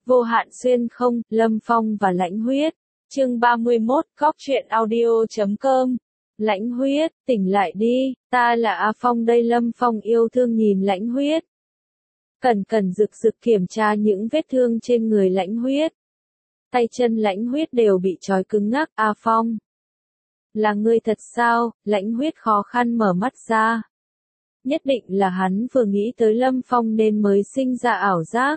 Vô hạn xuyên không, Lâm Phong và Lãnh Huyết. Chương 31, Góc truyện audio.com. Lãnh Huyết, tỉnh lại đi, ta là A Phong đây. Lâm Phong yêu thương nhìn Lãnh Huyết. Cẩn cẩn rực rực kiểm tra những vết thương trên người Lãnh Huyết. Tay chân Lãnh Huyết đều bị trói cứng ngắc. A Phong, là ngươi thật sao? Lãnh Huyết khó khăn mở mắt ra. Nhất định là hắn vừa nghĩ tới Lâm Phong nên mới sinh ra ảo giác.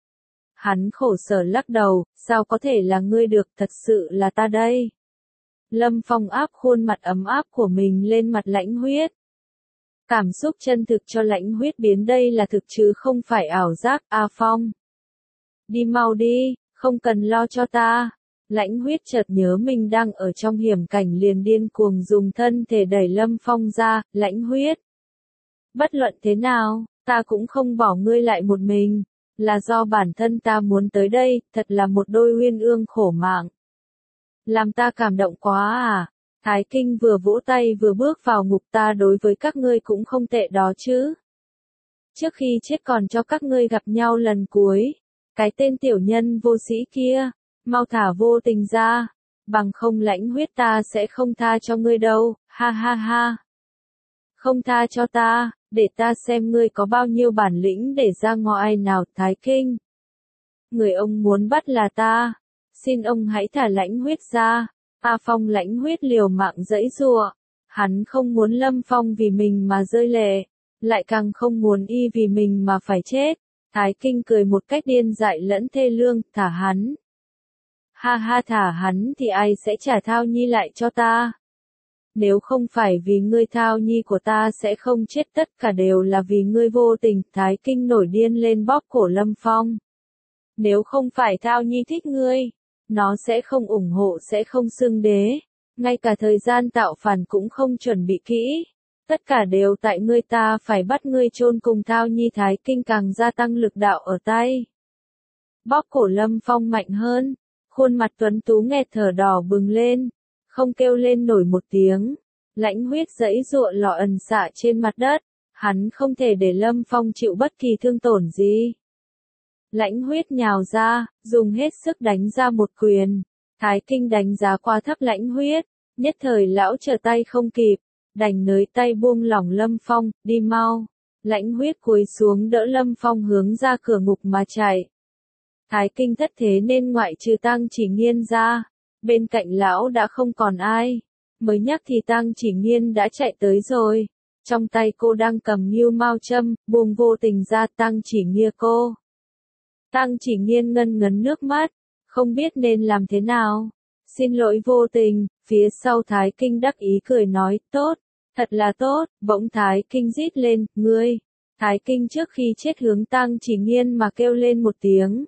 Hắn khổ sở lắc đầu, sao có thể là ngươi được, thật sự là ta đây. Lâm Phong áp khuôn mặt ấm áp của mình lên mặt Lãnh Huyết. Cảm xúc chân thực cho Lãnh Huyết biến đây là thực chứ không phải ảo giác. A Phong, đi mau đi, không cần lo cho ta. Lãnh Huyết chợt nhớ mình đang ở trong hiểm cảnh liền điên cuồng dùng thân thể đẩy Lâm Phong ra. Lãnh Huyết, bất luận thế nào, ta cũng không bỏ ngươi lại một mình. Là do bản thân ta muốn tới đây, thật là một đôi uyên ương khổ mạng. Làm ta cảm động quá à. Thái Kinh vừa vỗ tay vừa bước vào ngục, ta đối với các ngươi cũng không tệ đó chứ. Trước khi chết còn cho các ngươi gặp nhau lần cuối. Cái tên tiểu nhân vô sĩ kia, mau thả Vô Tình ra. Bằng không Lãnh Huyết ta sẽ không tha cho ngươi đâu, ha ha ha. Không tha cho ta, để ta xem ngươi có bao nhiêu bản lĩnh để ra ngoài nào. Thái Kinh, người ông muốn bắt là ta, xin ông hãy thả Lãnh Huyết ra. A Phong Lãnh Huyết liều mạng giãy giụa, hắn không muốn Lâm Phong vì mình mà rơi lệ, lại càng không muốn y vì mình mà phải chết. Thái Kinh cười một cách điên dại lẫn thê lương, thả hắn. Ha ha, thả hắn thì ai sẽ trả Thao Nhi lại cho ta? Nếu không phải vì ngươi Thao Nhi của ta sẽ không chết, tất cả đều là vì ngươi Vô Tình. Thái Kinh nổi điên lên bóp cổ Lâm Phong. Nếu không phải Thao Nhi thích ngươi, nó sẽ không ủng hộ, sẽ không xưng đế. Ngay cả thời gian tạo phản cũng không chuẩn bị kỹ. Tất cả đều tại ngươi, ta phải bắt ngươi chôn cùng Thao Nhi. Thái Kinh càng gia tăng lực đạo ở tay. Bóp cổ Lâm Phong mạnh hơn. Khuôn mặt tuấn tú nghẹt thở đỏ bừng lên. Không kêu lên nổi một tiếng. Lãnh Huyết giãy giụa lọ ẩn xạ trên mặt đất. Hắn không thể để Lâm Phong chịu bất kỳ thương tổn gì. Lãnh Huyết nhào ra, dùng hết sức đánh ra một quyền. Thái Kinh đánh giá quá thấp Lãnh Huyết. Nhất thời lão trở tay không kịp. Đành nới tay buông lỏng Lâm Phong, đi mau. Lãnh Huyết cúi xuống đỡ Lâm Phong hướng ra cửa ngục mà chạy. Thái Kinh thất thế nên ngoại trừ Tang Chỉ Nghiên ra, bên cạnh lão đã không còn ai. Mới nhắc thì Tang Chỉ Nghiên đã chạy tới rồi. Trong tay cô đang cầm ngưu mao châm, buông Vô Tình ra. Tang Chỉ Nghiên cô. Tang Chỉ Nghiên ngân ngấn nước mắt, không biết nên làm thế nào. Xin lỗi Vô Tình. Phía sau Thái Kinh đắc ý cười nói, tốt, thật là tốt. Bỗng Thái Kinh rít lên, ngươi. Thái Kinh trước khi chết hướng Tang Chỉ Nghiên mà kêu lên một tiếng.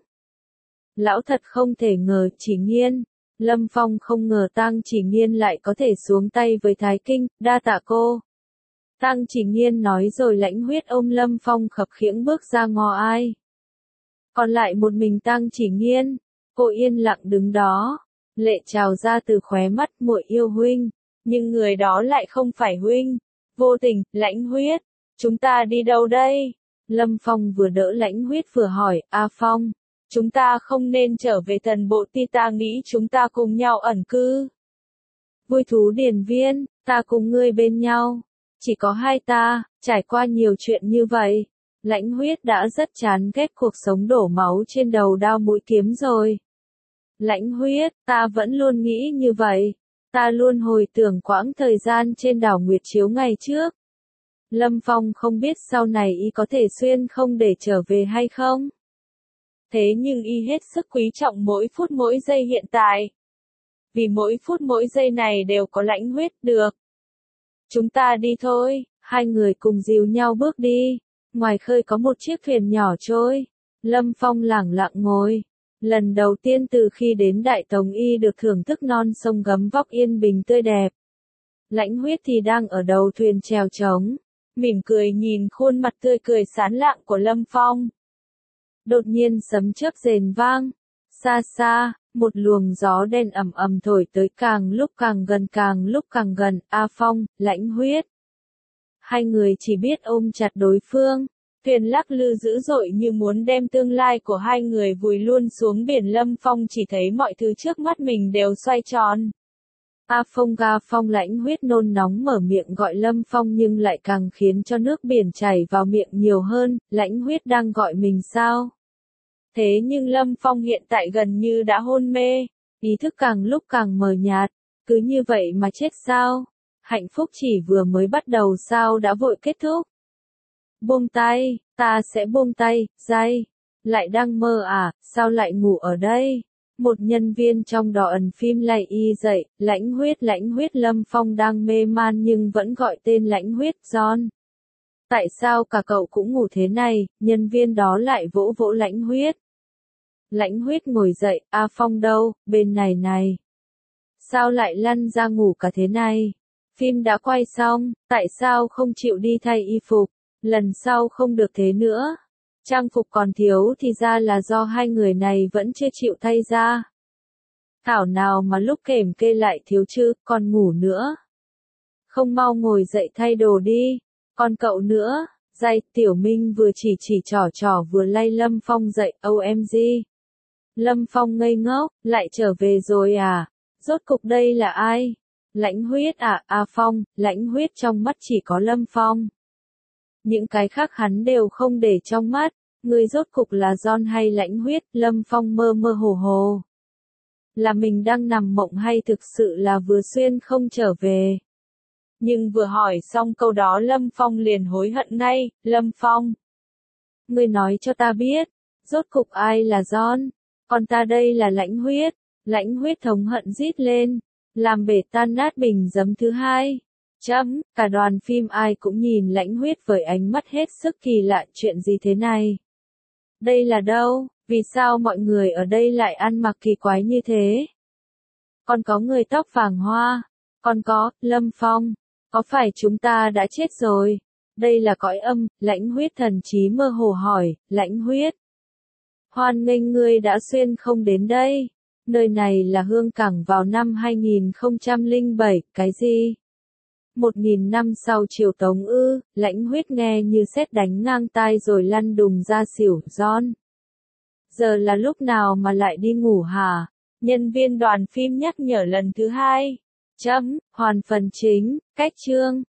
Lão thật không thể ngờ. Chỉ Nghiên. Lâm Phong không ngờ Tang Chỉ Nghiên lại có thể xuống tay với Thái Kinh, đa tạ cô. Tang Chỉ Nghiên nói rồi Lãnh Huyết ôm Lâm Phong khập khiễng bước ra ngoài. Còn lại một mình Tang Chỉ Nghiên, cô yên lặng đứng đó, lệ trào ra từ khóe mắt. Muội yêu huynh, nhưng người đó lại không phải huynh. Vô Tình, Lãnh Huyết, chúng ta đi đâu đây? Lâm Phong vừa đỡ Lãnh Huyết vừa hỏi, A Phong, chúng ta không nên trở về Thần Bộ Ti, ta nghĩ chúng ta cùng nhau ẩn cư. Vui thú điền viên, ta cùng ngươi bên nhau. Chỉ có hai ta, trải qua nhiều chuyện như vậy. Lãnh Huyết đã rất chán ghét cuộc sống đổ máu trên đầu đao mũi kiếm rồi. Lãnh Huyết, ta vẫn luôn nghĩ như vậy. Ta luôn hồi tưởng quãng thời gian trên đảo Nguyệt Chiếu ngày trước. Lâm Phong không biết sau này y có thể xuyên không để trở về hay không. Thế nhưng y hết sức quý trọng mỗi phút mỗi giây hiện tại. Vì mỗi phút mỗi giây này đều có Lãnh Huyết. Được. Chúng ta đi thôi. Hai người cùng dìu nhau bước đi. Ngoài khơi có một chiếc thuyền nhỏ trôi. Lâm Phong lẳng lặng ngồi. Lần đầu tiên từ khi đến Đại Tống y được thưởng thức non sông gấm vóc yên bình tươi đẹp. Lãnh Huyết thì đang ở đầu thuyền chèo trống, mỉm cười nhìn khuôn mặt tươi cười sáng lạng của Lâm Phong. Đột nhiên sấm chớp rền vang. Xa xa, một luồng gió đen ầm ầm thổi tới, càng lúc càng gần, càng lúc càng gần. A Phong, Lãnh Huyết. Hai người chỉ biết ôm chặt đối phương. thuyền lắc lư dữ dội như muốn đem tương lai của hai người vùi luôn xuống biển. Lâm Phong chỉ thấy mọi thứ trước mắt mình đều xoay tròn. A Phong ga Phong. Lãnh Huyết nôn nóng mở miệng gọi Lâm Phong nhưng lại càng khiến cho nước biển chảy vào miệng nhiều hơn. Lãnh Huyết đang gọi mình sao? Thế nhưng Lâm Phong hiện tại gần như đã hôn mê, ý thức càng lúc càng mờ nhạt, cứ như vậy mà chết sao? Hạnh phúc chỉ vừa mới bắt đầu sao đã vội kết thúc? Buông tay, ta sẽ buông tay, dây. Lại đang mơ à, sao lại ngủ ở đây? Một nhân viên trong đỏ ẩn phim lay y dậy, Lãnh Huyết. Lâm Phong đang mê man nhưng vẫn gọi tên Lãnh Huyết. John. Tại sao cả cậu cũng ngủ thế này? Nhân viên đó lại vỗ vỗ Lãnh Huyết. Lãnh Huyết ngồi dậy, A Phong đâu, bên này này. Sao lại lăn ra ngủ cả thế này? Phim đã quay xong, tại sao không chịu đi thay y phục? Lần sau không được thế nữa. Trang phục còn thiếu thì ra là do hai người này vẫn chưa chịu thay ra. Thảo nào mà lúc kềm kê lại thiếu chứ, còn ngủ nữa. Không mau ngồi dậy thay đồ đi, còn cậu nữa. Dây, Tiểu Minh vừa chỉ trỏ vừa lay Lâm Phong dậy, OMG. Lâm Phong ngây ngốc, lại trở về rồi à? Rốt cục đây là ai? Lãnh Huyết à? A Phong. Lãnh Huyết trong mắt chỉ có Lâm Phong. Những cái khác hắn đều không để trong mắt. Người rốt cục là John hay Lãnh Huyết? Lâm Phong mơ mơ hồ hồ. Là mình đang nằm mộng hay thực sự là vừa xuyên không trở về? Nhưng vừa hỏi xong câu đó Lâm Phong liền hối hận ngay. Lâm Phong, ngươi nói cho ta biết, rốt cục ai là John? Còn ta đây là Lãnh Huyết. Lãnh Huyết thống hận rít lên, làm bể tan nát bình giấm thứ hai. Cả đoàn phim ai cũng nhìn Lãnh Huyết với ánh mắt hết sức kỳ lạ. Chuyện gì thế này? Đây là đâu? Vì sao mọi người ở đây lại ăn mặc kỳ quái như thế? Còn có người tóc vàng hoa. Còn có, Lâm Phong. Có phải chúng ta đã chết rồi? Đây là cõi âm. Lãnh Huyết thần trí mơ hồ hỏi. Lãnh Huyết, hoan nghênh ngươi đã xuyên không đến đây. Nơi này là Hương Cảng vào năm 2007. Cái gì? 1000 năm sau triều Tống ư? Lãnh Huyết nghe như sét đánh ngang tai rồi lăn đùng ra xỉu. John, giờ là lúc nào mà lại đi ngủ hả? Nhân viên đoàn phim nhắc nhở lần thứ hai. Hoàn phần chính, cách chương.